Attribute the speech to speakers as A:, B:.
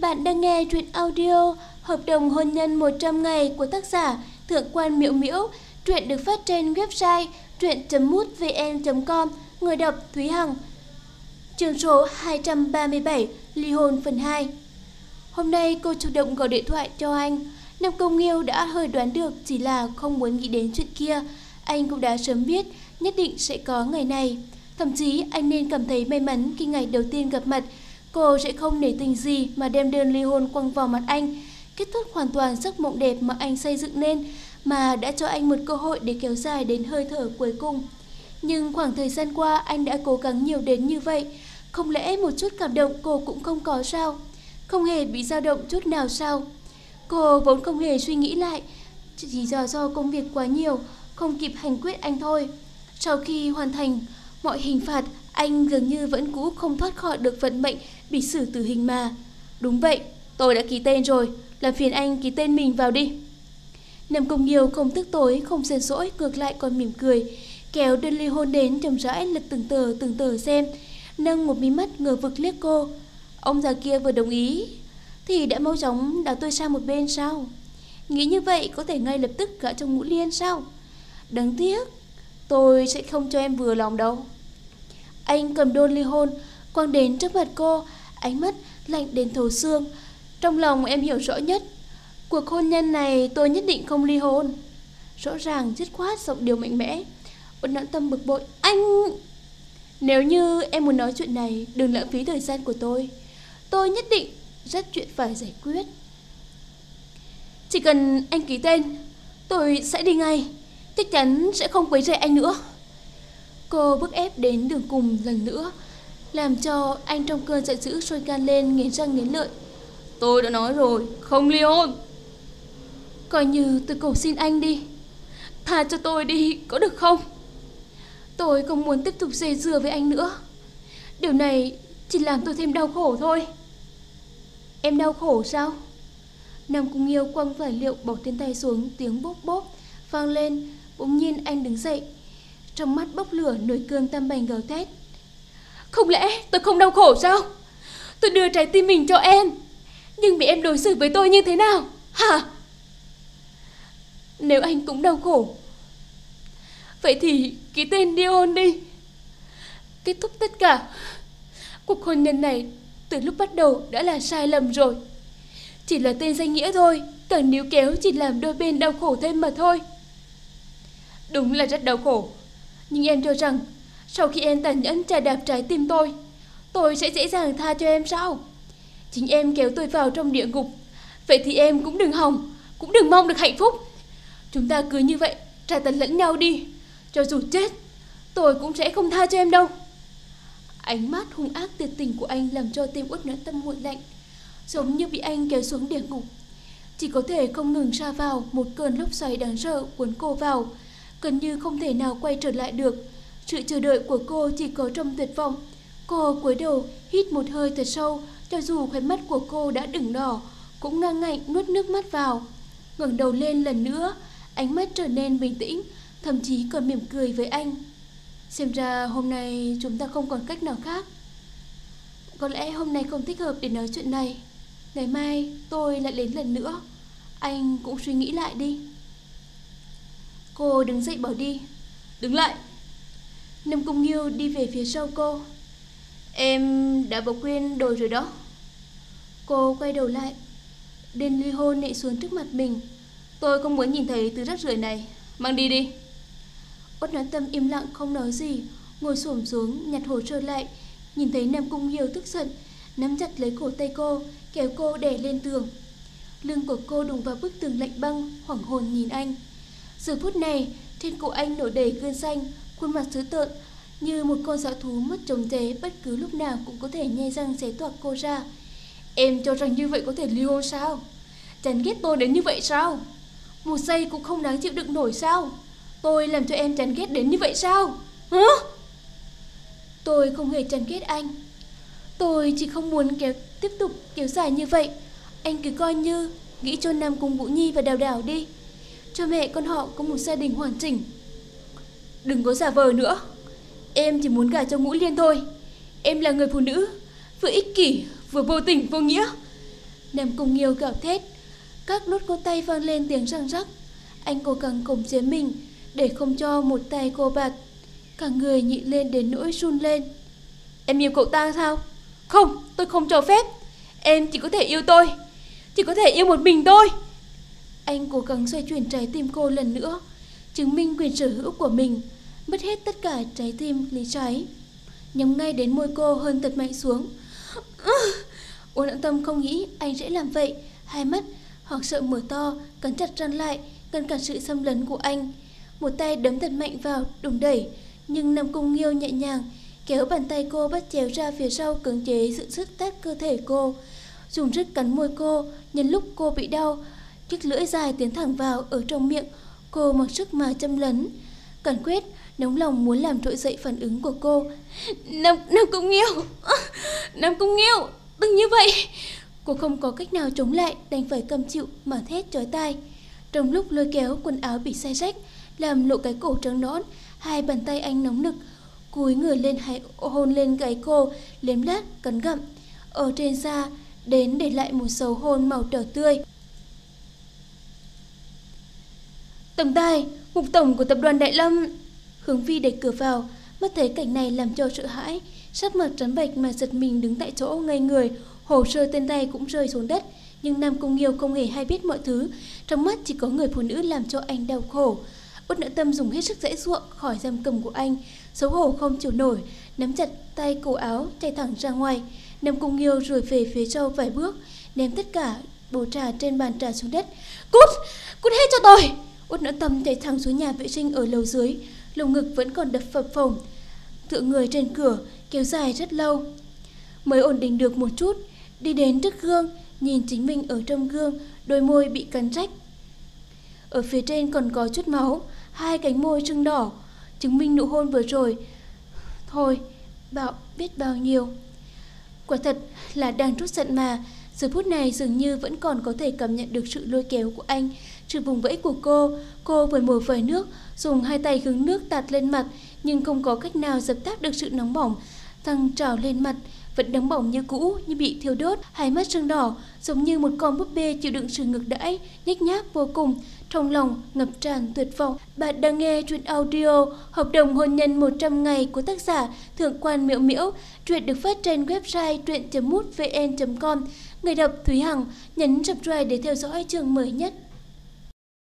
A: Bạn đang nghe truyện audio Hợp đồng hôn nhân 100 ngày của tác giả Thượng quan Miễu Miễu. Truyện được phát trên website truyện.mútvn.com. Người đọc Thúy Hằng. Chương số 237, ly hôn phần 2. Hôm nay cô chủ động gọi điện thoại cho anh. Nam Công Nghiêu đã hơi đoán được, chỉ là không muốn nghĩ đến chuyện kia. Anh cũng đã sớm biết nhất định sẽ có ngày này. Thậm chí anh nên cảm thấy may mắn khi ngày đầu tiên gặp mặt cô sẽ không nể tình gì mà đem đơn ly hôn quăng vào mặt anh, kết thúc hoàn toàn giấc mộng đẹp mà anh xây dựng nên, mà đã cho anh một cơ hội để kéo dài đến hơi thở cuối cùng. Nhưng khoảng thời gian qua anh đã cố gắng nhiều đến như vậy, không lẽ một chút cảm động cô cũng không có sao? Không hề bị dao động chút nào sao? Cô vốn không hề suy nghĩ lại, chỉ do công việc quá nhiều, không kịp hành quyết anh thôi. Sau khi hoàn thành mọi hình phạt, anh dường như vẫn cũ không thoát khỏi được vận mệnh bị xử tử hình mà. Đúng vậy, tôi đã ký tên rồi, làm phiền anh ký tên mình vào đi. Nam Công Nghiêu không tức tối, không giận dỗi, ngược lại còn mỉm cười, kéo đơn ly hôn đến, chậm rãi lật từng tờ xem, nâng một mí mắt ngờ vực liếc cô. Ông già kia vừa đồng ý thì đã mau chóng đảo tôi sang một bên sao? Nghĩ như vậy có thể ngay lập tức gả cho Ngũ Liên sao? Đáng tiếc, tôi sẽ không cho em vừa lòng đâu. Anh cầm đơn ly hôn quăng đến trước mặt cô, ánh mắt lạnh đến thấu xương. Trong lòng em hiểu rõ nhất, cuộc hôn nhân này tôi nhất định không ly hôn. Rõ ràng dứt khoát, giọng điệu mạnh mẽ. Uất Noãn Tâm bực bội. Anh... Nếu như em muốn nói chuyện này, đừng lãng phí thời gian của tôi nhất định rất chuyện phải giải quyết. Chỉ cần anh ký tên, tôi sẽ đi ngay, chắc chắn sẽ không quấy rầy anh nữa. Cô bức ép đến đường cùng lần nữa, làm cho anh trong cơn giận dữ sôi gan lên, nghiến răng nghiến lợi. Tôi đã nói rồi, không ly hôn. Coi như tôi cầu xin anh đi, tha cho tôi đi, có được không? Tôi không muốn tiếp tục dây dưa với anh nữa. Điều này chỉ làm tôi thêm đau khổ thôi. Em đau khổ sao? Nam Cung Nghiêu quăng tài liệu bỏ trên tay xuống, tiếng bốp bốp vang lên. Bỗng nhiên anh đứng dậy, trong mắt bốc lửa, nổi cơn tam bành gào thét. Không lẽ tôi không đau khổ sao? Tôi đưa trái tim mình cho em, nhưng bị em đối xử với tôi như thế nào hả? Nếu anh cũng đau khổ, vậy thì ký tên ly hôn đi, kết thúc tất cả. Cuộc hôn nhân này từ lúc bắt đầu đã là sai lầm rồi, chỉ là tên danh nghĩa thôi, càng níu kéo chỉ làm đôi bên đau khổ thêm mà thôi. Đúng là rất đau khổ, nhưng em cho rằng sau khi em tàn nhẫn chà đạp trái tim tôi sẽ dễ dàng tha cho em sao? Chính em kéo tôi vào trong địa ngục, vậy thì em cũng đừng hòng, cũng đừng mong được hạnh phúc. Chúng ta cứ như vậy tra tấn lẫn nhau đi, cho dù chết tôi cũng sẽ không tha cho em đâu. Ánh mắt hung ác tuyệt tình của anh làm cho tim Uất Noãn Tâm nguội lạnh, giống như bị anh kéo xuống địa ngục, chỉ có thể không ngừng sa vào một cơn lốc xoáy đáng sợ cuốn cô vào, gần như không thể nào quay trở lại được. Sự chờ đợi của cô chỉ có trong tuyệt vọng. Cô cúi đầu hít một hơi thật sâu, cho dù khóe mắt của cô đã ửng đỏ, cũng ngang ngạnh nuốt nước mắt vào, ngẩng đầu lên lần nữa, ánh mắt trở nên bình tĩnh, thậm chí còn mỉm cười với anh. Xem ra hôm nay chúng ta không còn cách nào khác. Có lẽ hôm nay không thích hợp để nói chuyện này, ngày mai tôi lại đến lần nữa. Anh cũng suy nghĩ lại đi. Cô đứng dậy bỏ đi. Đứng lại. Nam Cung Nghiêu đi về phía sau cô. Em đã bỏ quên đồ rồi đó. Cô quay đầu lại, đơn ly hôn nện xuống trước mặt mình. Tôi không muốn nhìn thấy thứ rác rưởi này, mang đi đi. Uất Noãn Tâm im lặng không nói gì, ngồi xổm xuống nhặt hồ sơ lại. Nhìn thấy Nam Cung Nghiêu tức giận, nắm chặt lấy cổ tay cô, kéo cô đè lên tường. Lưng của cô đụng vào bức tường lạnh băng, hoảng hồn nhìn anh. Giờ phút này trên cổ anh nổi đầy gân xanh, khuôn mặt dữ tợn như một con dã thú mất chống chế, bất cứ lúc nào cũng có thể nhe răng xé toạc cô ra. Em cho rằng như vậy có thể ly hôn sao? Chán ghét tôi đến như vậy sao? Một giây cũng không đáng chịu đựng nổi sao? Tôi làm cho em chán ghét đến như vậy sao? Hả? Tôi không hề chán ghét anh, tôi chỉ không muốn tiếp tục kéo dài như vậy. Anh cứ coi như nghĩ cho Nam Cung Vũ Nhi và Đào Đào đi, cho mẹ con họ có một gia đình hoàn chỉnh. Đừng có giả vờ nữa. Em chỉ muốn gả cho Ngũ Liên thôi. Em là người phụ nữ vừa ích kỷ vừa vô tình vô nghĩa, Nam Cung Nghiêu gào thét. Các đốt ngón tay vang lên tiếng răng rắc. Anh cố gắng khống chế mình để không cho một tay cô bạt. Cả người nhịn lên đến nỗi run lên. Em yêu cậu ta sao? Không, tôi không cho phép. Em chỉ có thể yêu tôi, chỉ có thể yêu một mình tôi. Anh cố gắng xoay chuyển trái tim cô lần nữa, chứng minh quyền sở hữu của mình, mất hết tất cả trái tim lý trí. Nhắm ngay đến môi cô hơn thật mạnh xuống. Uông Noãn Tâm không nghĩ anh sẽ làm vậy. Hai mắt hoảng sợ mở to, cắn chặt răng lại, ngăn cản sự xâm lấn của anh. Một tay đấm thật mạnh vào, đùng đẩy. Nhưng Nam Cung Nghiêu nhẹ nhàng kéo bàn tay cô bắt chéo ra phía sau, cưỡng chế sự sức tát cơ thể cô, dùng rứt cắn môi cô. Nhân lúc cô bị đau, chiếc lưỡi dài tiến thẳng vào ở trong miệng cô, mặc sức mà châm lấn. Càn Quét nóng lòng muốn làm trỗi dậy phản ứng của cô. Nam Cung Nghiêu, Nam Cung Nghiêu, đừng như vậy. Cô không có cách nào chống lại, đành phải cam chịu mà thét chói tai. Trong lúc lôi kéo, quần áo bị xé rách, làm lộ cái cổ trắng nõn. Hai bàn tay anh nóng nực cúi người lên, hay hôn lên gáy cô, liếm lát, cắn gặm. Ở trên da đến để lại một dấu hôn màu đỏ tươi. Tổng tài, mục tổng của tập đoàn Đại Lâm. Hướng Phi đẩy cửa vào, mắt thấy cảnh này làm cho sợ hãi, sắc mặt trắng bệch mà giật mình đứng tại chỗ ngây người. Hồ sơ tên tay cũng rơi xuống đất. Nhưng Nam Cung Nghiêu không hề hay biết mọi thứ. Trong mắt chỉ có người phụ nữ làm cho anh đau khổ. Uông Noãn Tâm dùng hết sức giãy giụa khỏi giam cầm của anh, xấu hổ không chịu nổi, nắm chặt tay cổ áo chạy thẳng ra ngoài. Nam Cung Nghiêu rồi về phía sau vài bước, ném tất cả bầu trà trên bàn trà xuống đất. Cút hết cho tôi! Uông Noãn Tâm chạy thẳng xuống nhà vệ sinh ở lầu dưới, lồng ngực vẫn còn đập phập phồng, tựa người trên cửa kéo dài rất lâu mới ổn định được một chút. Đi đến trước gương, nhìn chính mình ở trong gương, đôi môi bị cắn rách, ở phía trên còn có chút máu, hai cánh môi sưng đỏ, chứng minh nụ hôn vừa rồi thôi biết bao nhiêu. Quả thật là đang trút giận mà. Giờ phút này dường như vẫn còn có thể cảm nhận được sự lôi kéo của anh, sự vùng vẫy của cô. Cô vừa mở vòi nước, dùng hai tay hứng nước tạt lên mặt, nhưng không có cách nào dập tắt được sự nóng bỏng thăng trào lên mặt, vẫn nóng bỏng như cũ, như bị thiêu đốt. Hai mắt sưng đỏ, giống như một con búp bê chịu đựng sự ngược đãi nhếch nhác vô cùng, trong lòng ngập tràn tuyệt vọng. Bạn đang nghe truyện audio Hợp đồng hôn nhân 100 ngày của tác giả Thượng quan Miễu Miễu. Truyện được phát trên website truyện.mútvn.com. Người đọc Thúy Hằng. Nhấn subscribe để theo dõi chương mới nhất.